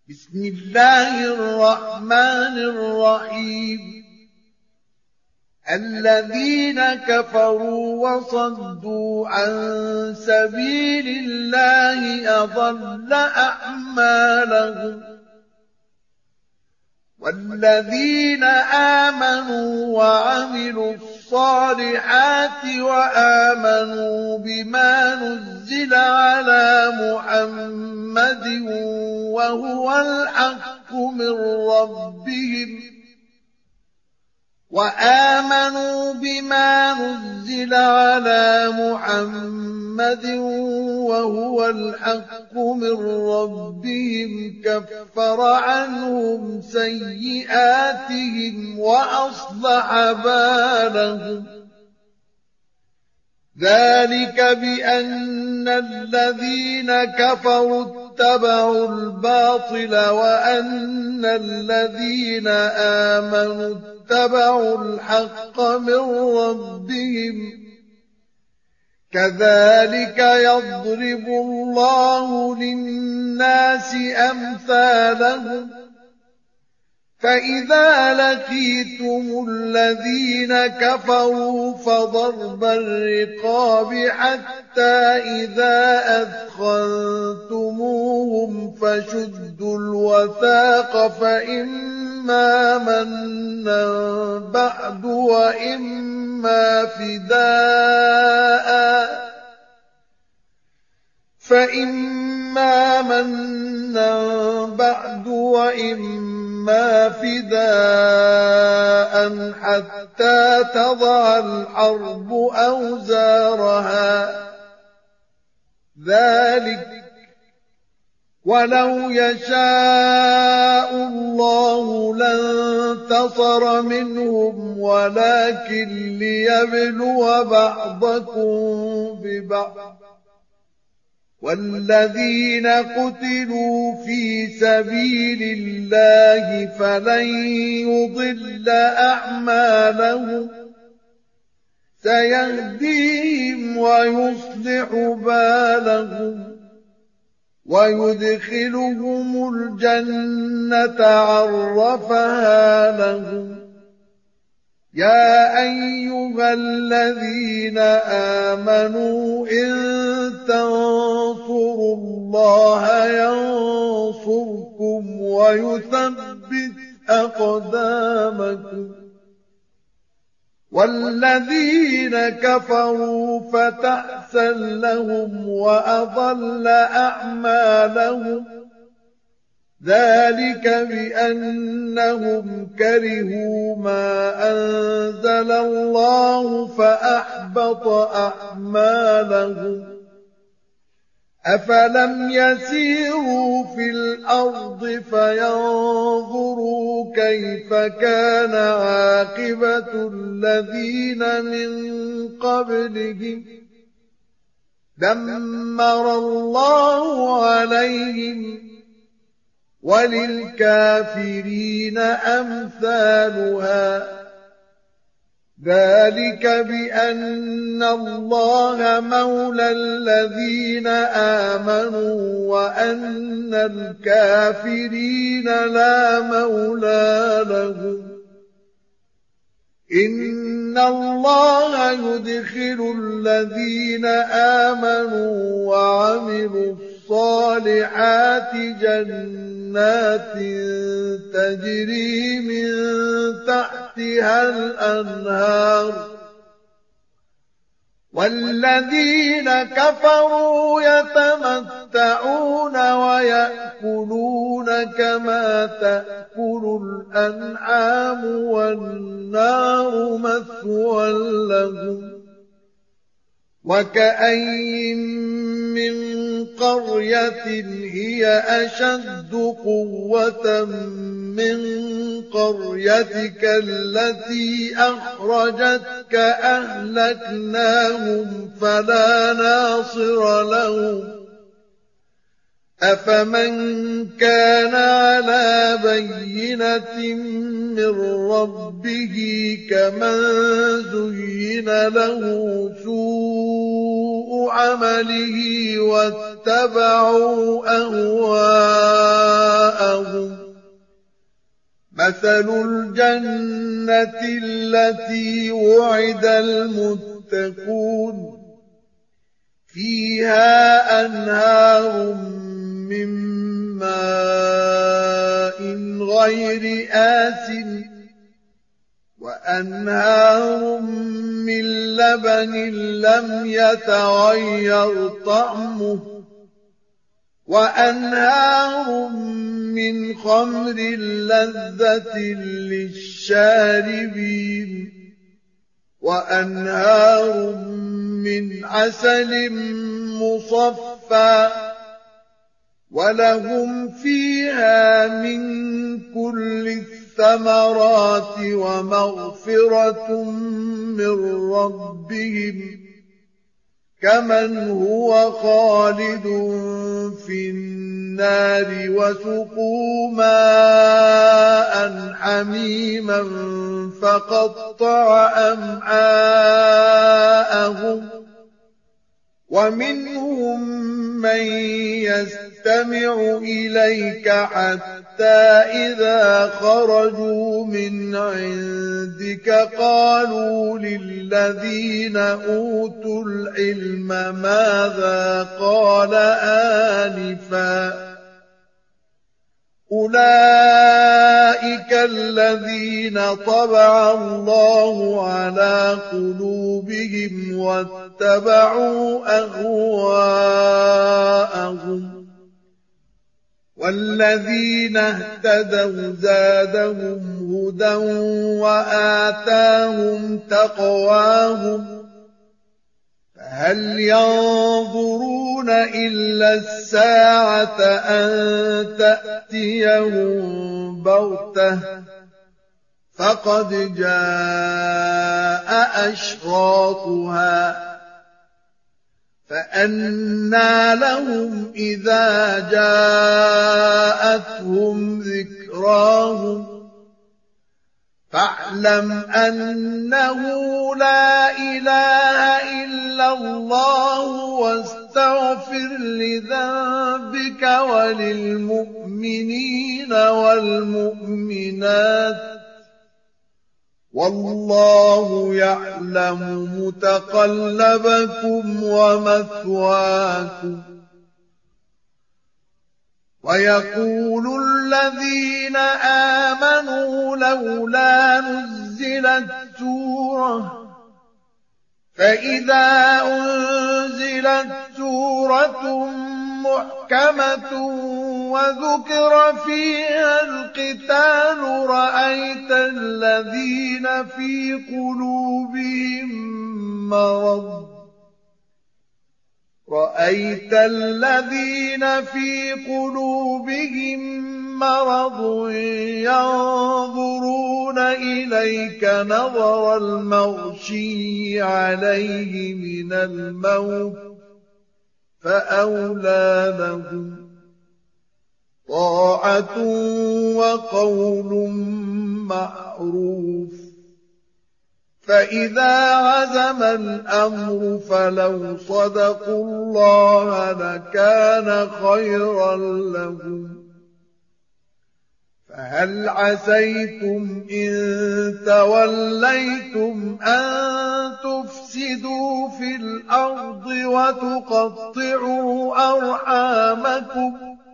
بسم الله الرحمن الرحيم. الذين كفروا وصدوا عن سبيل الله أضل أعمالهم، والذين آمنوا وعملوا الصالحات وآمنوا بما نزل على محمد وهو الحق من ربهم كفر عنهم سيئاتهم وأصلح بالهم. ذلك بأن الذين كفروا اتبعوا الباطل وأن الذين آمنوا اتبعوا الحق من ربهم. كذلك يضرب الله للناس أمثالهم. فإذا لقيتم الذين كفروا فضرب الرقاب حتى إذا أثخنتموهم فشدوا الوثاق فإما منا بعد وإما فداء حتى تضع الحرب أوزارها. ذلك ولو يشاء الله لانتصر منهم ولكن ليبلو بعضكم ببعض. والذين قتلوا في سبيل الله فلن يضل أعمالهم سيهديهم ويصلح بالهم ويدخلهم الجنة عرفها لهم. يا أيها الذين آمنوا إن تنصروا الله ينصركم ويثبت أقدامكم. والذين كفروا فتعسا لهم وأضل أعمالهم. ذلك بأنهم كرهوا ما أنزل الله فأحبط أعمالهم. أفلم يسيروا في الأرض فينظروا كيف كان عاقبة الذين من قبلهم دمر الله عليهم وللكافرين أمثالها. ذلك بأن الله مولى الذين آمنوا وأن الكافرين لا مولى لهم. إن الله يدخل الذين آمنوا وعملوا الصالحات جنات تجري من تحتها الأنهار. والذين كفروا يتمتعون ويأكلون كما تأكل الأنعام والنار مثوى لهم. وكأين من قرية هي أشد قوة من قريتك التي أخرجتك أهلكناهم فلا ناصر لهم. أفمن كان على بينة من ربه كمن زين له سوء عمله واتبعوا أهواءهم مثل الجنة التي وعد المتقون فيها أنهار من ماء غير آسن وأنهار من لبن لم يتغير طعمه وأنهار من خمر لذة للشاربين وأنهار من عسل مصفى ولهم فيها من كل الثمرات ومغفرة من ربهم كمن هو خالد في النار وسقوا ماء حميما فقطع أمعاءهم ومنهم من يستمع إليك حتى إذا خرجوا من عندك قالوا للذين أوتوا العلم ماذا قال آنفا أولئك الذين طبع الله على قلوبهم واتبعوا أهواءهم والذين اهتدوا زادهم هدى وآتاهم تقواهم فهل ينظرون إلا الساعة أن تأتيهم بغتة فقد جاء أشراطها فأنى لهم إذا جاءتهم ذكراهم فاعلم أنه لا إله إلا الله واستغفر لذنبك وللمؤمنين والمؤمنات والله يعلم متقلبكم ومثواكم ويقول الذين آمنوا لولا نزلت سورة فإذا أنزلت سورة محكمة وذكر فيها القتال رأيت الذين في قلوبهم مرض ينظرون إليك نظر المغشي عليه من الموت فأولى لهم طاعة وقول معروف فإذا عزم الأمر فلو صدقوا الله لكان خيرا لهم فهل عسيتم إن توليتم أن تفسدوا في الأرض وتقطعوا أرحامكم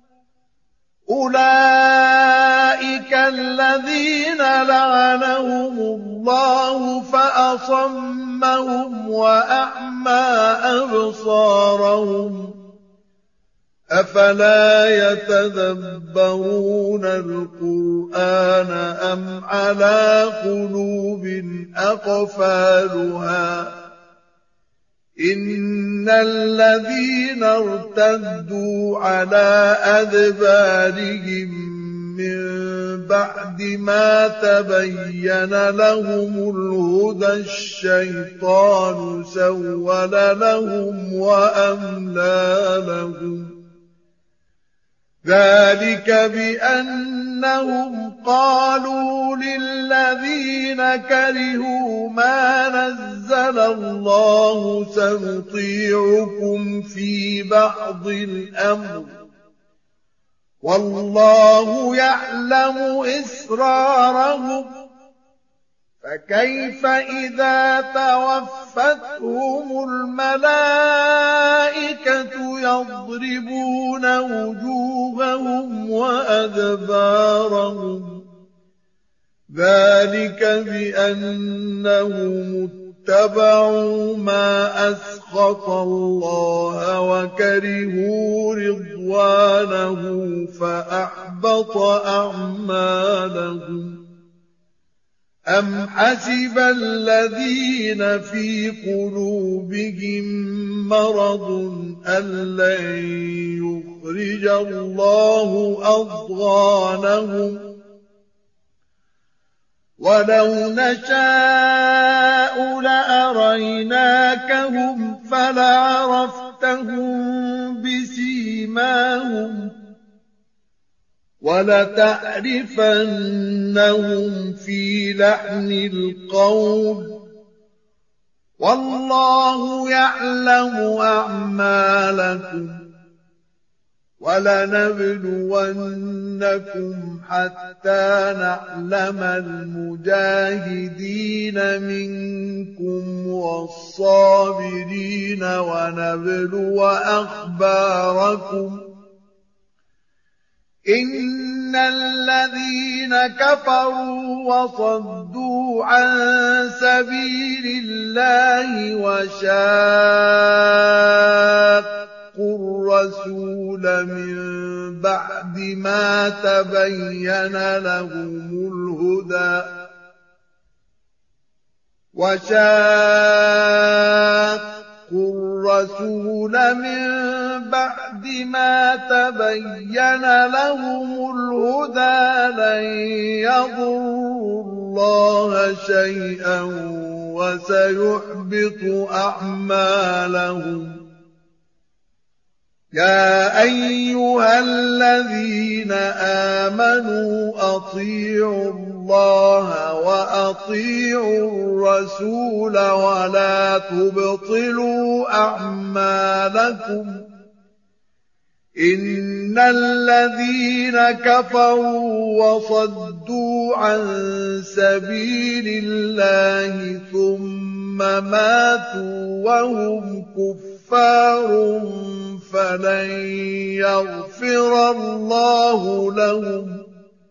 أولئك الذين لعنهم الله فأصمهم وأعمى أبصارهم أفلا يتدبرون القرآن أم على قلوب أقفالها إن الذين ارتدوا على أدبارهم من بعد ما تبين لهم الهدى الشيطان سول لهم وأملى لهم ذلك بأنهم قالوا للذين كرهوا ما نزل الله سنطيعكم في بعض الأمر والله يعلم إسرارهم فكيف إذا توفتهم الملائكة يضربون وجوههم وأدبارهم ذلك بأنهم اتبعوا ما أسخط الله وكرهوا رضوانه فأحبط أعمالهم أم حسب الذين في قلوبهم مرض أن لن يخرج الله أضغانهم ولو نشاء لأريناكهم فلعرفتهم بسيماهم ولتعرفنهم في لحن القول والله يعلم أعمالكم ولنبلونكم حتى نعلم المجاهدين منكم والصابرين ونبلو أخباركم إن الذين كفروا وصدوا عن سبيل الله وشاقوا الرسول من بعد ما تبين لهم الهدى الرسول من بعد ما تبين لهم الهدى لن يضروا الله شيئا وسيحبط أعمالهم يا أيها الذين آمنوا أطيعوا الله وأطيعوا الرسول ولا تبطلوا أعمالكم إن الذين كفروا وصدوا عن سبيل الله ثم ماتوا وهم كفار فلن يغفر الله لهم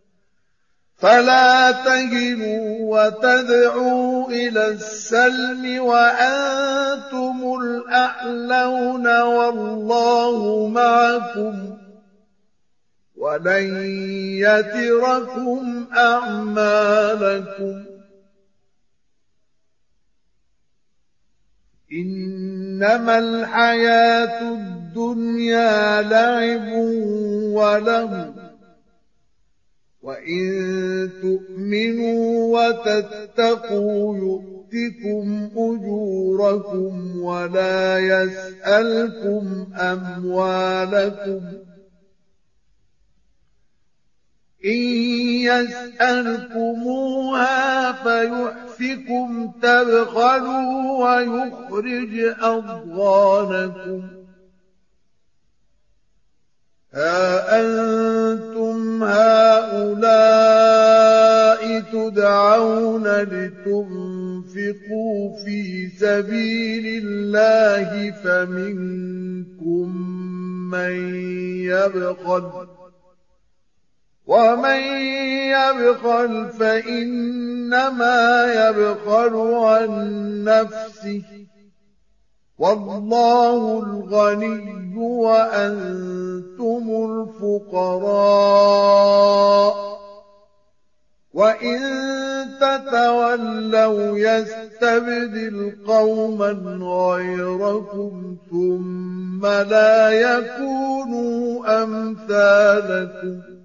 فلا تهنوا وتدعوا إلى السلم وأنتم الأعلون والله معكم ولن يتركم أعمالكم إنما الحياة الدنيا لعب ولهو وإن تؤمنوا وتتقوا يؤتكم أجوركم ولا يسألكم أموالكم إن يسألكموها فيحفكم تبخلوا ويخرج أضغانكم ها أنتم هؤلاء تدعون لتنفقوا في سبيل الله فمنكم من يبخل ومن يبخل فإنما يبخل عن نفسه والله الغني وأنتم الفقراء وإن تتولوا يستبدل قوما غيركم ثم لا يكونوا أمثالكم